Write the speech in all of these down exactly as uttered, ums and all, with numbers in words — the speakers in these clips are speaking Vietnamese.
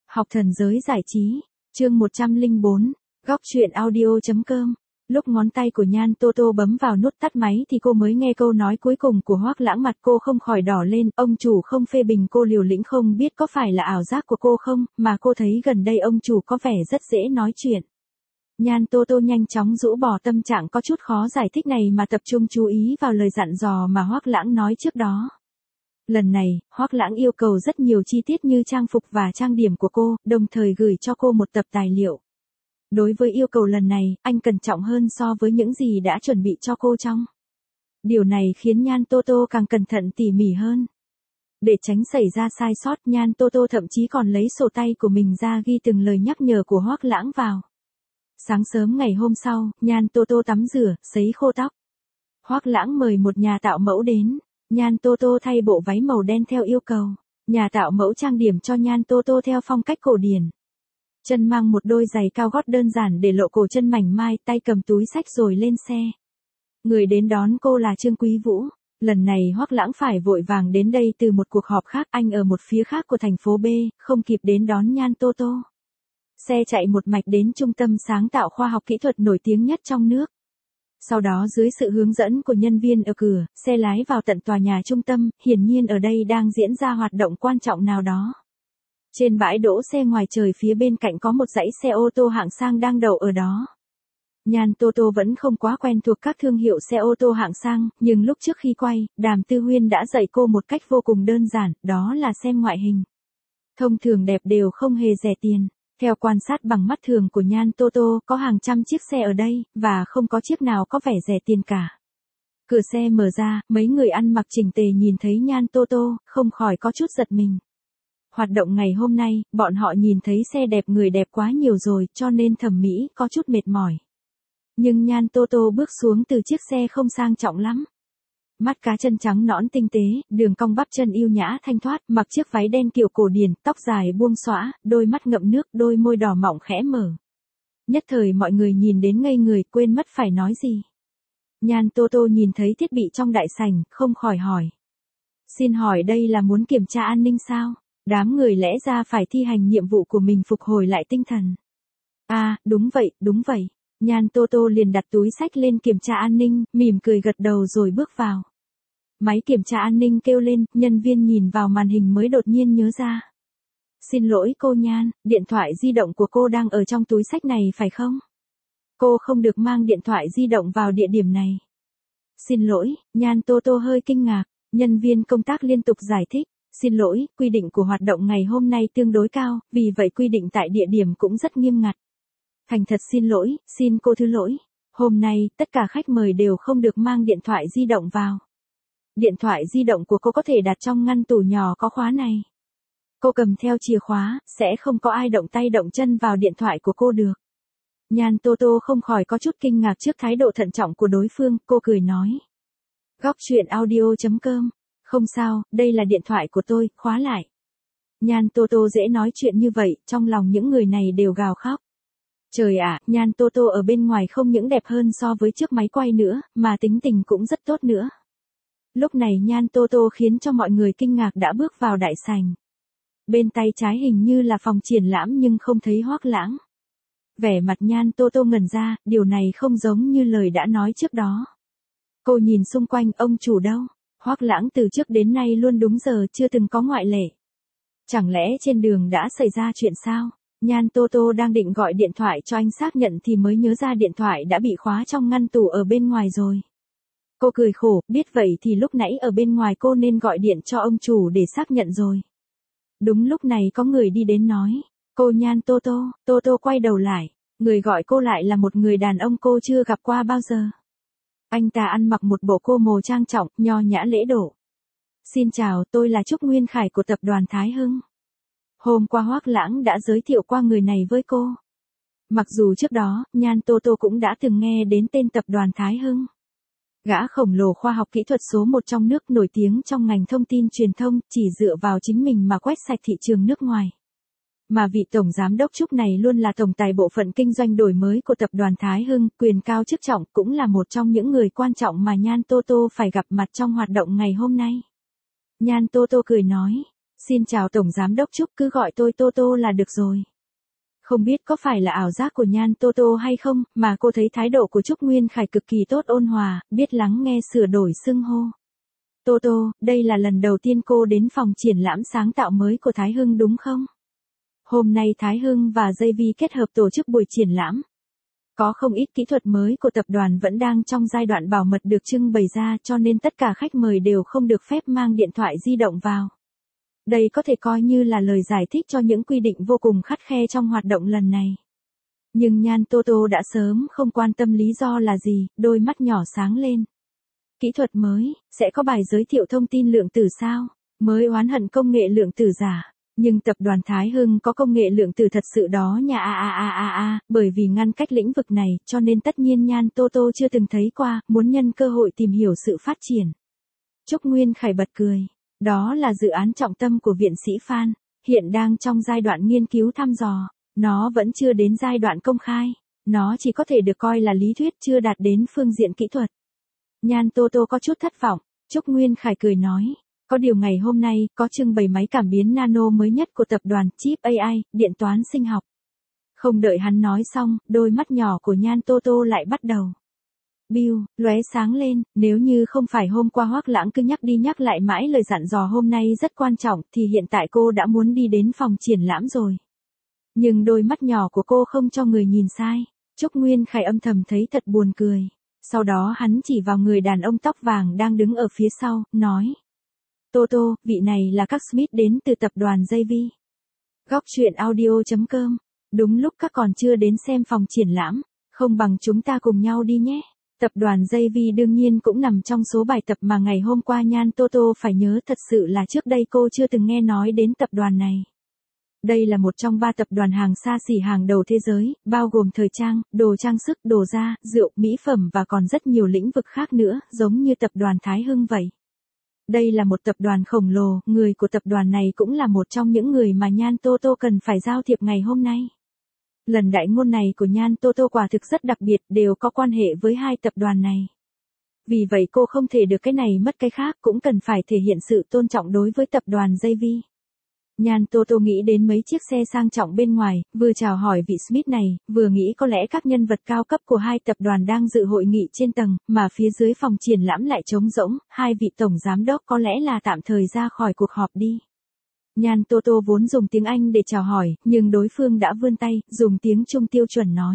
Học thần giới giải trí, chương một trăm lẻ bốn, góc truyện audio.com. Lúc ngón tay của Nhan Tô Tô bấm vào nút tắt máy thì cô mới nghe câu nói cuối cùng của Hoắc Lãng, mặt cô không khỏi đỏ lên. Ông chủ không phê bình cô liều lĩnh, không biết có phải là ảo giác của cô không, mà cô thấy gần đây ông chủ có vẻ rất dễ nói chuyện. Nhan Tô Tô nhanh chóng rũ bỏ tâm trạng có chút khó giải thích này mà tập trung chú ý vào lời dặn dò mà Hoắc Lãng nói trước đó. Lần này, Hoắc Lãng yêu cầu rất nhiều chi tiết như trang phục và trang điểm của cô, đồng thời gửi cho cô một tập tài liệu. Đối với yêu cầu lần này, anh cẩn trọng hơn so với những gì đã chuẩn bị cho cô trong. Điều này khiến Nhan Tô Tô càng cẩn thận tỉ mỉ hơn. Để tránh xảy ra sai sót, Nhan Tô Tô thậm chí còn lấy sổ tay của mình ra ghi từng lời nhắc nhở của Hoắc Lãng vào. Sáng sớm ngày hôm sau, Nhan Tô Tô tắm rửa, sấy khô tóc. Hoắc Lãng mời một nhà tạo mẫu đến. Nhan Tô Tô thay bộ váy màu đen theo yêu cầu. Nhà tạo mẫu trang điểm cho Nhan Tô Tô theo phong cách cổ điển. Chân mang một đôi giày cao gót đơn giản để lộ cổ chân mảnh mai, tay cầm túi xách rồi lên xe. Người đến đón cô là Trương Quý Vũ. Lần này Hoắc Lãng phải vội vàng đến đây từ một cuộc họp khác, anh ở một phía khác của thành phố B, không kịp đến đón Nhan Tô Tô. Xe chạy một mạch đến trung tâm sáng tạo khoa học kỹ thuật nổi tiếng nhất trong nước. Sau đó dưới sự hướng dẫn của nhân viên ở cửa, xe lái vào tận tòa nhà trung tâm, hiển nhiên ở đây đang diễn ra hoạt động quan trọng nào đó. Trên bãi đỗ xe ngoài trời phía bên cạnh có một dãy xe ô tô hạng sang đang đậu ở đó. Nhan Tô Tô vẫn không quá quen thuộc các thương hiệu xe ô tô hạng sang, nhưng lúc trước khi quay, Đàm Tư Huyên đã dạy cô một cách vô cùng đơn giản, đó là xem ngoại hình. Thông thường đẹp đều không hề rẻ tiền. Theo quan sát bằng mắt thường của Nhan Tô Tô, có hàng trăm chiếc xe ở đây, và không có chiếc nào có vẻ rẻ tiền cả. Cửa xe mở ra, mấy người ăn mặc chỉnh tề nhìn thấy Nhan Tô Tô, không khỏi có chút giật mình. Hoạt động ngày hôm nay, bọn họ nhìn thấy xe đẹp người đẹp quá nhiều rồi, cho nên thẩm mỹ có chút mệt mỏi. Nhưng Nhan Tô Tô bước xuống từ chiếc xe không sang trọng lắm. Mắt cá chân trắng nõn tinh tế, đường cong bắp chân yêu nhã thanh thoát, mặc chiếc váy đen kiểu cổ điển, tóc dài buông xõa, đôi mắt ngậm nước, đôi môi đỏ mọng khẽ mở. Nhất thời mọi người nhìn đến ngây người, quên mất phải nói gì. Nhan Tô Tô nhìn thấy thiết bị trong đại sảnh, không khỏi hỏi. Xin hỏi đây là muốn kiểm tra an ninh sao? Đám người lẽ ra phải thi hành nhiệm vụ của mình phục hồi lại tinh thần. À, đúng vậy, đúng vậy. Nhan Tô Tô liền đặt túi xách lên kiểm tra an ninh, mỉm cười gật đầu rồi bước vào. Máy kiểm tra an ninh kêu lên, nhân viên nhìn vào màn hình mới đột nhiên nhớ ra. Xin lỗi cô Nhan, điện thoại di động của cô đang ở trong túi xách này phải không? Cô không được mang điện thoại di động vào địa điểm này. Xin lỗi, Nhan Tô Tô hơi kinh ngạc, nhân viên công tác liên tục giải thích. Xin lỗi, quy định của hoạt động ngày hôm nay tương đối cao, vì vậy quy định tại địa điểm cũng rất nghiêm ngặt. Thành thật xin lỗi, xin cô thứ lỗi. Hôm nay, tất cả khách mời đều không được mang điện thoại di động vào. Điện thoại di động của cô có thể đặt trong ngăn tủ nhỏ có khóa này. Cô cầm theo chìa khóa, sẽ không có ai động tay động chân vào điện thoại của cô được. Nhan Tô Tô không khỏi có chút kinh ngạc trước thái độ thận trọng của đối phương, cô cười nói. Góc truyện audio.com. Không sao, đây là điện thoại của tôi, khóa lại. Nhan Tô Tô dễ nói chuyện như vậy, trong lòng những người này đều gào khóc. Trời ạ, Nhan Tô Tô ở bên ngoài không những đẹp hơn so với trước máy quay nữa, mà tính tình cũng rất tốt nữa. Lúc này Nhan Tô Tô khiến cho mọi người kinh ngạc đã bước vào đại sảnh. Bên tay trái hình như là phòng triển lãm nhưng không thấy Hoắc Lãng. Vẻ mặt Nhan Tô Tô ngẩn ra, điều này không giống như lời đã nói trước đó. Cô nhìn xung quanh, ông chủ đâu? Hoắc Lãng từ trước đến nay luôn đúng giờ, chưa từng có ngoại lệ. Chẳng lẽ trên đường đã xảy ra chuyện sao? Nhan Tô Tô đang định gọi điện thoại cho anh xác nhận thì mới nhớ ra điện thoại đã bị khóa trong ngăn tủ ở bên ngoài rồi. Cô cười khổ, biết vậy thì lúc nãy ở bên ngoài cô nên gọi điện cho ông chủ để xác nhận rồi. Đúng lúc này có người đi đến nói, cô Nhan Tô Tô. Tô Tô quay đầu lại, người gọi cô lại là một người đàn ông cô chưa gặp qua bao giờ. Anh ta ăn mặc một bộ cô mồ trang trọng, nho nhã lễ độ. Xin chào, tôi là Trúc Nguyên Khải của tập đoàn Thái Hưng. Hôm qua Hoắc Lãng đã giới thiệu qua người này với cô. Mặc dù trước đó, Nhan Tô Tô cũng đã từng nghe đến tên tập đoàn Thái Hưng. Gã khổng lồ khoa học kỹ thuật số một trong nước nổi tiếng trong ngành thông tin truyền thông, chỉ dựa vào chính mình mà quét sạch thị trường nước ngoài. Mà vị tổng giám đốc Trúc này luôn là tổng tài bộ phận kinh doanh đổi mới của tập đoàn Thái Hưng, quyền cao chức trọng, cũng là một trong những người quan trọng mà Nhan Tô Tô phải gặp mặt trong hoạt động ngày hôm nay. Nhan Tô Tô cười nói, Xin chào Tổng Giám đốc Trúc, cứ gọi tôi Tô Tô là được rồi. Không biết có phải là ảo giác của Nhan Tô Tô hay không, mà cô thấy thái độ của Trúc Nguyên Khải cực kỳ tốt, ôn hòa, biết lắng nghe, sửa đổi xưng hô. Tô Tô, đây là lần đầu tiên cô đến phòng triển lãm sáng tạo mới của Thái Hưng đúng không? Hôm nay Thái Hưng và gi vê kết hợp tổ chức buổi triển lãm. Có không ít kỹ thuật mới của tập đoàn vẫn đang trong giai đoạn bảo mật được trưng bày ra, cho nên tất cả khách mời đều không được phép mang điện thoại di động vào. Đây có thể coi như là lời giải thích cho những quy định vô cùng khắt khe trong hoạt động lần này. Nhưng Nhan Tô Tô đã sớm không quan tâm lý do là gì, đôi mắt nhỏ sáng lên. Kỹ thuật mới, sẽ có bài giới thiệu thông tin lượng tử sao? Mới oán hận công nghệ lượng tử giả. Nhưng tập đoàn Thái Hưng có công nghệ lượng tử thật sự đó nha, a a a a a, bởi vì ngăn cách lĩnh vực này, cho nên tất nhiên Nhan Tô Tô chưa từng thấy qua, muốn nhân cơ hội tìm hiểu sự phát triển. Trúc Nguyên Khải bật cười. Đó là dự án trọng tâm của viện sĩ Phan, hiện đang trong giai đoạn nghiên cứu thăm dò, nó vẫn chưa đến giai đoạn công khai, nó chỉ có thể được coi là lý thuyết, chưa đạt đến phương diện kỹ thuật. Nhan Tô Tô có chút thất vọng, Trúc Nguyên Khải cười nói, có điều ngày hôm nay có trưng bày máy cảm biến nano mới nhất của tập đoàn Chip a i, điện toán sinh học. Không đợi hắn nói xong, đôi mắt nhỏ của Nhan Tô Tô lại bắt đầu Bill, lóe sáng lên, nếu như không phải hôm qua Hoắc Lãng cứ nhắc đi nhắc lại mãi lời dặn dò hôm nay rất quan trọng thì hiện tại cô đã muốn đi đến phòng triển lãm rồi. Nhưng đôi mắt nhỏ của cô không cho người nhìn sai. Trúc Nguyên Khải âm thầm thấy thật buồn cười. Sau đó hắn chỉ vào người đàn ông tóc vàng đang đứng ở phía sau, nói. Tô Tô, vị này là các Smith đến từ tập đoàn gi vê. Góc truyện audio chấm com. Đúng lúc các còn chưa đến xem phòng triển lãm, không bằng chúng ta cùng nhau đi nhé. Tập đoàn gi vê đương nhiên cũng nằm trong số bài tập mà ngày hôm qua Nhan Tô Tô phải nhớ, thật sự là trước đây cô chưa từng nghe nói đến tập đoàn này. Đây là một trong ba tập đoàn hàng xa xỉ hàng đầu thế giới, bao gồm thời trang, đồ trang sức, đồ da, rượu, mỹ phẩm và còn rất nhiều lĩnh vực khác nữa, giống như tập đoàn Thái Hưng vậy. Đây là một tập đoàn khổng lồ, người của tập đoàn này cũng là một trong những người mà Nhan Tô Tô cần phải giao thiệp ngày hôm nay. Lần đại ngôn này của Nhan Tô Tô quả thực rất đặc biệt, đều có quan hệ với hai tập đoàn này. Vì vậy cô không thể được cái này mất cái khác, cũng cần phải thể hiện sự tôn trọng đối với tập đoàn gi vê. Nhan Tô Tô nghĩ đến mấy chiếc xe sang trọng bên ngoài, vừa chào hỏi vị Smith này, vừa nghĩ có lẽ các nhân vật cao cấp của hai tập đoàn đang dự hội nghị trên tầng, mà phía dưới phòng triển lãm lại trống rỗng, hai vị tổng giám đốc có lẽ là tạm thời ra khỏi cuộc họp đi. Nhan Tô Tô vốn dùng tiếng Anh để chào hỏi, nhưng đối phương đã vươn tay, dùng tiếng Trung tiêu chuẩn nói.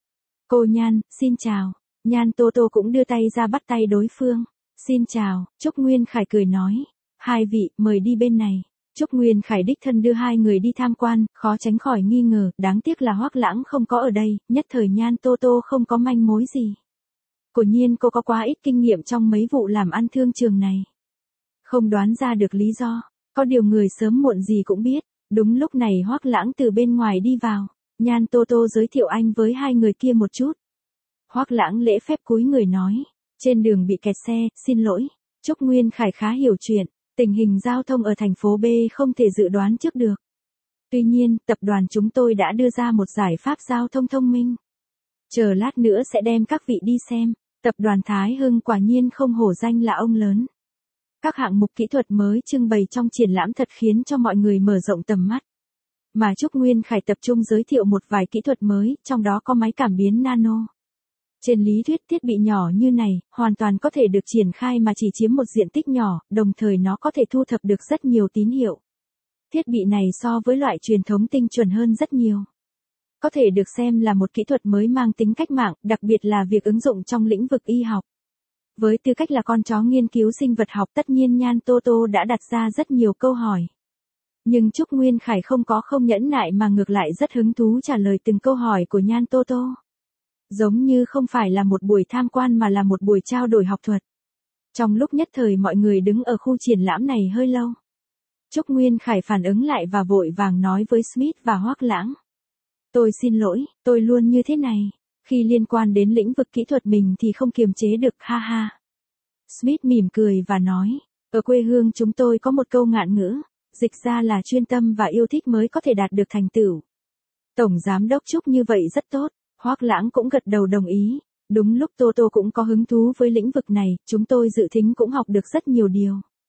Cô Nhan, xin chào. Nhan Tô Tô cũng đưa tay ra bắt tay đối phương. Xin chào, Trúc Nguyên Khải cười nói. Hai vị, mời đi bên này. Trúc Nguyên Khải đích thân đưa hai người đi tham quan, khó tránh khỏi nghi ngờ, đáng tiếc là Hoắc Lãng không có ở đây, nhất thời Nhan Tô Tô không có manh mối gì. Quả nhiên cô có quá ít kinh nghiệm trong mấy vụ làm ăn thương trường này. Không đoán ra được lý do. Có điều người sớm muộn gì cũng biết, đúng lúc này Hoắc Lãng từ bên ngoài đi vào, Nhan Tô Tô giới thiệu anh với hai người kia một chút. Hoắc Lãng lễ phép cúi người nói, trên đường bị kẹt xe, xin lỗi. Trúc Nguyên Khải khá hiểu chuyện, tình hình giao thông ở thành phố B không thể dự đoán trước được. Tuy nhiên, tập đoàn chúng tôi đã đưa ra một giải pháp giao thông thông minh. Chờ lát nữa sẽ đem các vị đi xem, tập đoàn Thái Hưng quả nhiên không hổ danh là ông lớn. Các hạng mục kỹ thuật mới trưng bày trong triển lãm thật khiến cho mọi người mở rộng tầm mắt. Mà Trúc Nguyên Khải tập trung giới thiệu một vài kỹ thuật mới, trong đó có máy cảm biến nano. Trên lý thuyết thiết bị nhỏ như này, hoàn toàn có thể được triển khai mà chỉ chiếm một diện tích nhỏ, đồng thời nó có thể thu thập được rất nhiều tín hiệu. Thiết bị này so với loại truyền thống tinh chuẩn hơn rất nhiều. Có thể được xem là một kỹ thuật mới mang tính cách mạng, đặc biệt là việc ứng dụng trong lĩnh vực y học. Với tư cách là con chó nghiên cứu sinh vật học, tất nhiên Nhan Tô Tô đã đặt ra rất nhiều câu hỏi. Nhưng Trúc Nguyên Khải không có không nhẫn nại mà ngược lại rất hứng thú trả lời từng câu hỏi của Nhan Tô Tô. Giống như không phải là một buổi tham quan mà là một buổi trao đổi học thuật. Trong lúc nhất thời mọi người đứng ở khu triển lãm này hơi lâu. Trúc Nguyên Khải phản ứng lại và vội vàng nói với Smith và Hoắc Lãng. Tôi xin lỗi, tôi luôn như thế này. Khi liên quan đến lĩnh vực kỹ thuật mình thì không kiềm chế được, ha ha. Smith mỉm cười và nói, ở quê hương chúng tôi có một câu ngạn ngữ, dịch ra là chuyên tâm và yêu thích mới có thể đạt được thành tựu. Tổng giám đốc Trúc như vậy rất tốt, Hoắc Lãng cũng gật đầu đồng ý. Đúng lúc Tô Tô cũng có hứng thú với lĩnh vực này, chúng tôi dự thính cũng học được rất nhiều điều.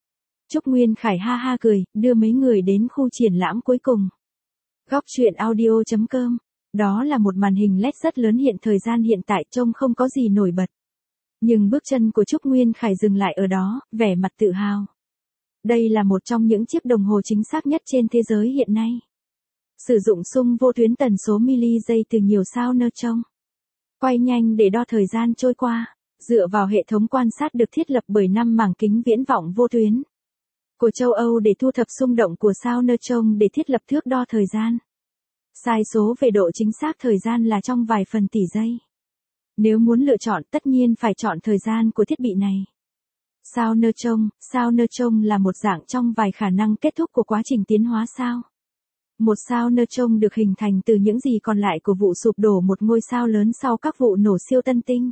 Trúc Nguyên Khải ha ha cười, đưa mấy người đến khu triển lãm cuối cùng. Góc truyện audio chấm com. Đó là một màn hình led rất lớn hiện thời gian hiện tại trông không có gì nổi bật. Nhưng bước chân của Trúc Nguyên Khải dừng lại ở đó, vẻ mặt tự hào. Đây là một trong những chiếc đồng hồ chính xác nhất trên thế giới hiện nay. Sử dụng xung vô tuyến tần số mili giây từ nhiều sao nơ trông. Quay nhanh để đo thời gian trôi qua, dựa vào hệ thống quan sát được thiết lập bởi năm mảng kính viễn vọng vô tuyến của châu Âu để thu thập xung động của sao nơ trông để thiết lập thước đo thời gian. Sai số về độ chính xác thời gian là trong vài phần tỷ giây. Nếu muốn lựa chọn tất nhiên phải chọn thời gian của thiết bị này. Sao nơ trông, sao nơ trông là một dạng trong vài khả năng kết thúc của quá trình tiến hóa sao. Một sao nơ trông được hình thành từ những gì còn lại của vụ sụp đổ một ngôi sao lớn sau các vụ nổ siêu tân tinh.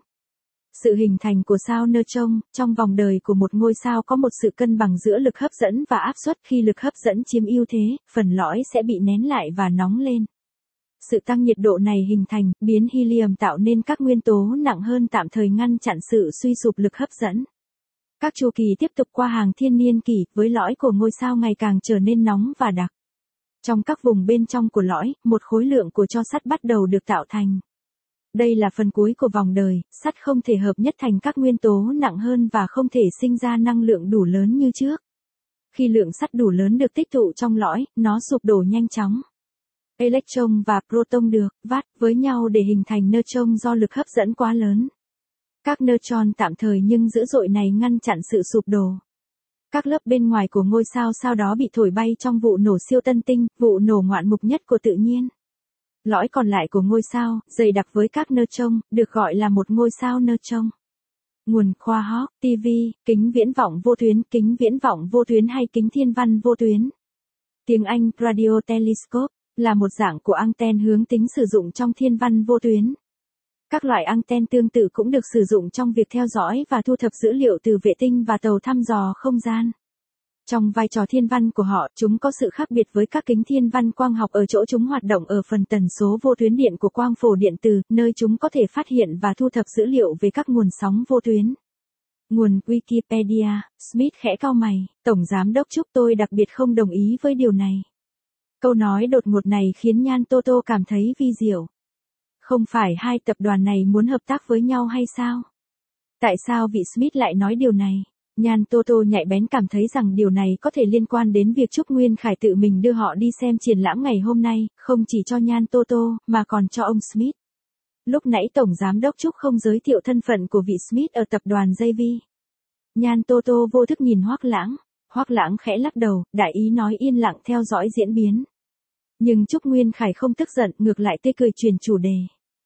Sự hình thành của sao nơ trông, trong vòng đời của một ngôi sao có một sự cân bằng giữa lực hấp dẫn và áp suất. Khi lực hấp dẫn chiếm ưu thế, phần lõi sẽ bị nén lại và nóng lên. Sự tăng nhiệt độ này hình thành, biến helium tạo nên các nguyên tố nặng hơn tạm thời ngăn chặn sự suy sụp lực hấp dẫn. Các chu kỳ tiếp tục qua hàng thiên niên kỷ, với lõi của ngôi sao ngày càng trở nên nóng và đặc. Trong các vùng bên trong của lõi, một khối lượng của tro sắt bắt đầu được tạo thành. Đây là phần cuối của vòng đời, sắt không thể hợp nhất thành các nguyên tố nặng hơn và không thể sinh ra năng lượng đủ lớn như trước. Khi lượng sắt đủ lớn được tích tụ trong lõi, nó sụp đổ nhanh chóng. Electron và proton được vắt với nhau để hình thành neutron do lực hấp dẫn quá lớn. Các neutron tạm thời nhưng dữ dội này ngăn chặn sự sụp đổ. Các lớp bên ngoài của ngôi sao sau đó bị thổi bay trong vụ nổ siêu tân tinh, vụ nổ ngoạn mục nhất của tự nhiên. Lõi còn lại của ngôi sao, dày đặc với các neutron, được gọi là một ngôi sao neutron. Nguồn khoa học, ti vi, kính viễn vọng vô tuyến, kính viễn vọng vô tuyến hay kính thiên văn vô tuyến. Tiếng Anh Radio Telescope là một dạng của anten hướng tính sử dụng trong thiên văn vô tuyến. Các loại anten tương tự cũng được sử dụng trong việc theo dõi và thu thập dữ liệu từ vệ tinh và tàu thăm dò không gian. Trong vai trò thiên văn của họ, chúng có sự khác biệt với các kính thiên văn quang học ở chỗ chúng hoạt động ở phần tần số vô tuyến điện của quang phổ điện từ, nơi chúng có thể phát hiện và thu thập dữ liệu về các nguồn sóng vô tuyến. Nguồn Wikipedia, Smith khẽ cau mày, Tổng Giám đốc Trúc tôi đặc biệt không đồng ý với điều này. Câu nói đột ngột này khiến Nhan Toto cảm thấy vi diệu. Không phải hai tập đoàn này muốn hợp tác với nhau hay sao? Tại sao vị Smith lại nói điều này? Nhan Toto nhạy bén cảm thấy rằng điều này có thể liên quan đến việc Trúc Nguyên Khải tự mình đưa họ đi xem triển lãm ngày hôm nay, không chỉ cho Nhan Toto, mà còn cho ông Smith. Lúc nãy Tổng Giám đốc Trúc không giới thiệu thân phận của vị Smith ở tập đoàn gi vê. Nhan Toto vô thức nhìn Hoắc Lãng. Hoắc Lãng khẽ lắc đầu, đại ý nói yên lặng theo dõi diễn biến. Nhưng Trúc Nguyên Khải không tức giận, ngược lại tươi cười truyền chủ đề.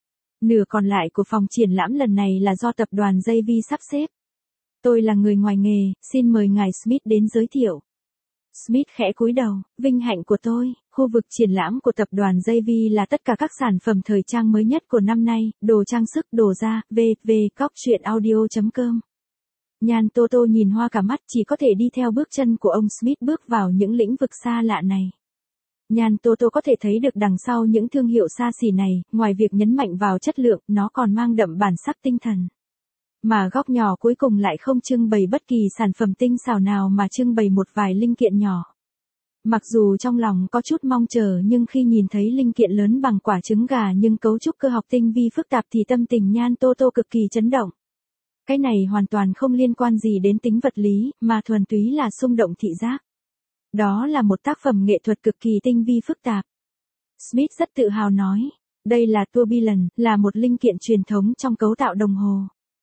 Nửa còn lại của phòng triển lãm lần này là do tập đoàn gi vê sắp xếp. Tôi là người ngoài nghề, xin mời ngài Smith đến giới thiệu. Smith khẽ cúi đầu, vinh hạnh của tôi, khu vực triển lãm của tập đoàn gi vê là tất cả các sản phẩm thời trang mới nhất của năm nay, đồ trang sức, đồ da, vv, góc truyện audio chấm com. Nhan Toto nhìn hoa cả mắt, chỉ có thể đi theo bước chân của ông Smith bước vào những lĩnh vực xa lạ này. Nhan Toto có thể thấy được đằng sau những thương hiệu xa xỉ này, ngoài việc nhấn mạnh vào chất lượng, nó còn mang đậm bản sắc tinh thần. Mà góc nhỏ cuối cùng lại không trưng bày bất kỳ sản phẩm tinh xảo nào mà trưng bày một vài linh kiện nhỏ. Mặc dù trong lòng có chút mong chờ nhưng khi nhìn thấy linh kiện lớn bằng quả trứng gà nhưng cấu trúc cơ học tinh vi phức tạp thì tâm tình Nhan Toto cực kỳ chấn động. Cái này hoàn toàn không liên quan gì đến tính vật lý, mà thuần túy là xung động thị giác. Đó là một tác phẩm nghệ thuật cực kỳ tinh vi phức tạp. Smith rất tự hào nói, đây là tourbillon, là một linh kiện truyền thống trong cấu tạo đồng hồ.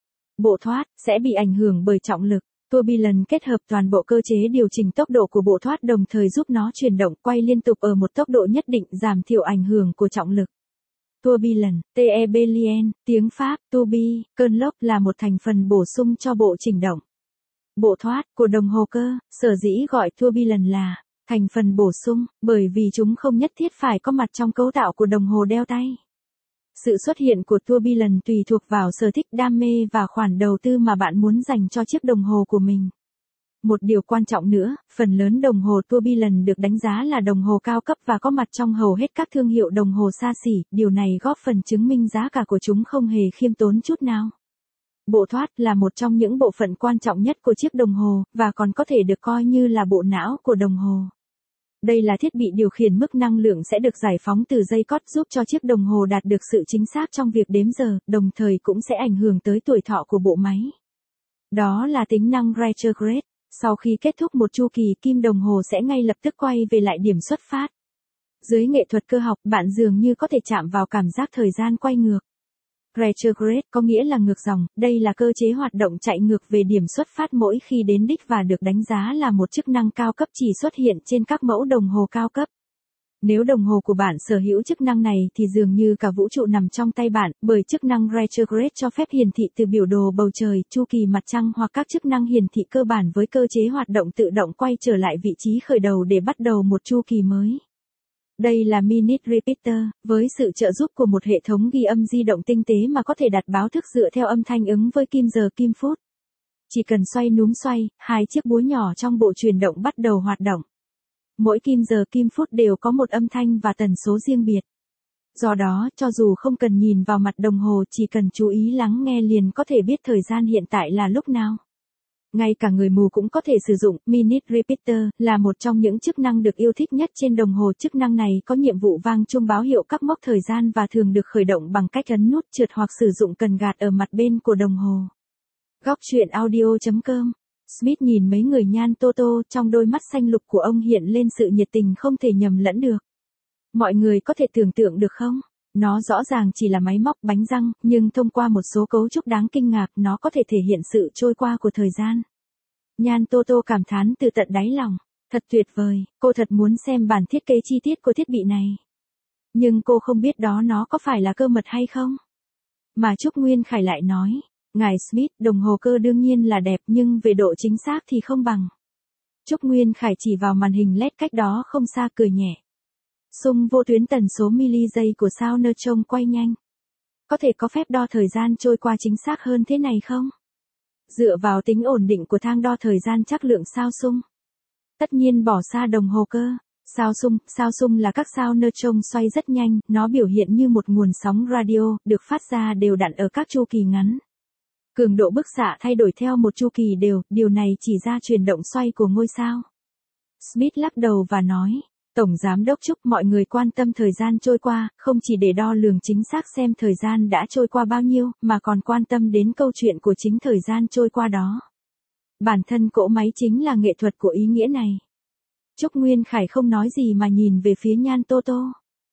Bộ thoát sẽ bị ảnh hưởng bởi trọng lực. Tourbillon kết hợp toàn bộ cơ chế điều chỉnh tốc độ của bộ thoát đồng thời giúp nó chuyển động quay liên tục ở một tốc độ nhất định, giảm thiểu ảnh hưởng của trọng lực. Tourbillon, T-E-B-L-I-N, tiếng Pháp, tourbillon, cơn lốc là một thành phần bổ sung cho bộ chỉnh động. Bộ thoát của đồng hồ cơ, sở dĩ gọi tourbillon là thành phần bổ sung, bởi vì chúng không nhất thiết phải có mặt trong cấu tạo của đồng hồ đeo tay. Sự xuất hiện của tourbillon tùy thuộc vào sở thích, đam mê và khoản đầu tư mà bạn muốn dành cho chiếc đồng hồ của mình. Một điều quan trọng nữa, phần lớn đồng hồ tourbillon được đánh giá là đồng hồ cao cấp và có mặt trong hầu hết các thương hiệu đồng hồ xa xỉ, điều này góp phần chứng minh giá cả của chúng không hề khiêm tốn chút nào. Bộ thoát là một trong những bộ phận quan trọng nhất của chiếc đồng hồ, và còn có thể được coi như là bộ não của đồng hồ. Đây là thiết bị điều khiển mức năng lượng sẽ được giải phóng từ dây cót giúp cho chiếc đồng hồ đạt được sự chính xác trong việc đếm giờ, đồng thời cũng sẽ ảnh hưởng tới tuổi thọ của bộ máy. Đó là tính năng retrograde. Sau khi kết thúc một chu kỳ, kim đồng hồ sẽ ngay lập tức quay về lại điểm xuất phát. Dưới nghệ thuật cơ học, bạn dường như có thể chạm vào cảm giác thời gian quay ngược. Retrograde có nghĩa là ngược dòng, đây là cơ chế hoạt động chạy ngược về điểm xuất phát mỗi khi đến đích và được đánh giá là một chức năng cao cấp chỉ xuất hiện trên các mẫu đồng hồ cao cấp. Nếu đồng hồ của bạn sở hữu chức năng này thì dường như cả vũ trụ nằm trong tay bạn, bởi chức năng retrograde cho phép hiển thị từ biểu đồ bầu trời, chu kỳ mặt trăng hoặc các chức năng hiển thị cơ bản với cơ chế hoạt động tự động quay trở lại vị trí khởi đầu để bắt đầu một chu kỳ mới. Đây là Minute Repeater, với sự trợ giúp của một hệ thống ghi âm di động tinh tế mà có thể đặt báo thức dựa theo âm thanh ứng với kim giờ kim phút. Chỉ cần xoay núm xoay, hai chiếc búa nhỏ trong bộ truyền động bắt đầu hoạt động. Mỗi kim giờ kim phút đều có một âm thanh và tần số riêng biệt. Do đó, cho dù không cần nhìn vào mặt đồng hồ, chỉ cần chú ý lắng nghe liền có thể biết thời gian hiện tại là lúc nào. Ngay cả người mù cũng có thể sử dụng. Minute Repeater là một trong những chức năng được yêu thích nhất trên đồng hồ. Chức năng này có nhiệm vụ vang chuông báo hiệu các mốc thời gian và thường được khởi động bằng cách ấn nút trượt hoặc sử dụng cần gạt ở mặt bên của đồng hồ. Góc truyện audio chấm com. Smith nhìn mấy người Nhan Toto, trong đôi mắt xanh lục của ông hiện lên sự nhiệt tình không thể nhầm lẫn được. Mọi người có thể tưởng tượng được không? Nó rõ ràng chỉ là máy móc bánh răng, nhưng thông qua một số cấu trúc đáng kinh ngạc, nó có thể thể hiện sự trôi qua của thời gian. Nhan Toto cảm thán từ tận đáy lòng. Thật tuyệt vời, cô thật muốn xem bản thiết kế chi tiết của thiết bị này. Nhưng cô không biết đó nó có phải là cơ mật hay không? Mà Trúc Nguyên Khải lại nói, ngài Smith, đồng hồ cơ đương nhiên là đẹp nhưng về độ chính xác thì không bằng. Trúc Nguyên Khải chỉ vào màn hình led cách đó không xa cười nhẹ. Xung vô tuyến tần số mili giây của sao nơ trông quay nhanh. Có thể có phép đo thời gian trôi qua chính xác hơn thế này không? Dựa vào tính ổn định của thang đo thời gian chắc lượng sao xung. Tất nhiên bỏ xa đồng hồ cơ. Sao xung, sao xung là các sao nơ trông xoay rất nhanh, nó biểu hiện như một nguồn sóng radio, được phát ra đều đặn ở các chu kỳ ngắn. Cường độ bức xạ thay đổi theo một chu kỳ đều, điều này chỉ ra chuyển động xoay của ngôi sao. Smith lắc đầu và nói, Tổng Giám đốc Trúc, mọi người quan tâm thời gian trôi qua, không chỉ để đo lường chính xác xem thời gian đã trôi qua bao nhiêu, mà còn quan tâm đến câu chuyện của chính thời gian trôi qua đó. Bản thân cỗ máy chính là nghệ thuật của ý nghĩa này. Trúc Nguyên Khải không nói gì mà nhìn về phía Nhan Toto.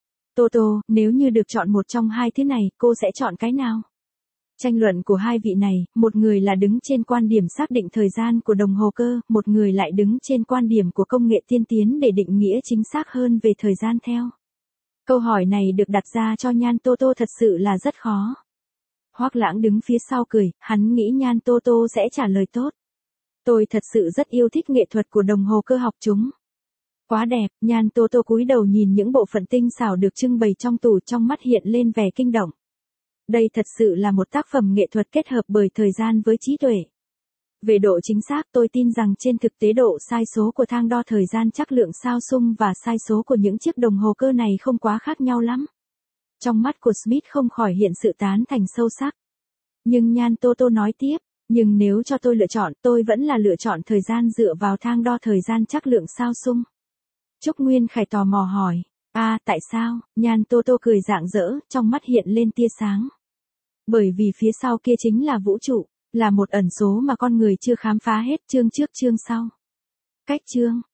Toto, nếu như được chọn một trong hai thứ này, cô sẽ chọn cái nào? Tranh luận của hai vị này, một người là đứng trên quan điểm xác định thời gian của đồng hồ cơ, một người lại đứng trên quan điểm của công nghệ tiên tiến để định nghĩa chính xác hơn về thời gian theo. Câu hỏi này được đặt ra cho Nhan Toto thật sự là rất khó. Hoắc Lãng đứng phía sau cười, hắn nghĩ Nhan Toto sẽ trả lời tốt. Tôi thật sự rất yêu thích nghệ thuật của đồng hồ cơ học chúng. Quá đẹp, Nhan Toto cúi đầu nhìn những bộ phận tinh xảo được trưng bày trong tủ, trong mắt hiện lên vẻ kinh động. Đây thật sự là một tác phẩm nghệ thuật kết hợp bởi thời gian với trí tuệ. Về độ chính xác, tôi tin rằng trên thực tế độ sai số của thang đo thời gian chắc lượng sao xung và sai số của những chiếc đồng hồ cơ này không quá khác nhau lắm. Trong mắt của Smith không khỏi hiện sự tán thành sâu sắc. Nhưng Nhan Toto nói tiếp, nhưng nếu cho tôi lựa chọn, tôi vẫn là lựa chọn thời gian dựa vào thang đo thời gian chắc lượng sao xung. Trúc Nguyên Khải tò mò hỏi, à, tại sao? Nhan Toto cười rạng rỡ, trong mắt hiện lên tia sáng. Bởi vì phía sau kia chính là vũ trụ, là một ẩn số mà con người chưa khám phá hết, chương trước chương sau. Cách chương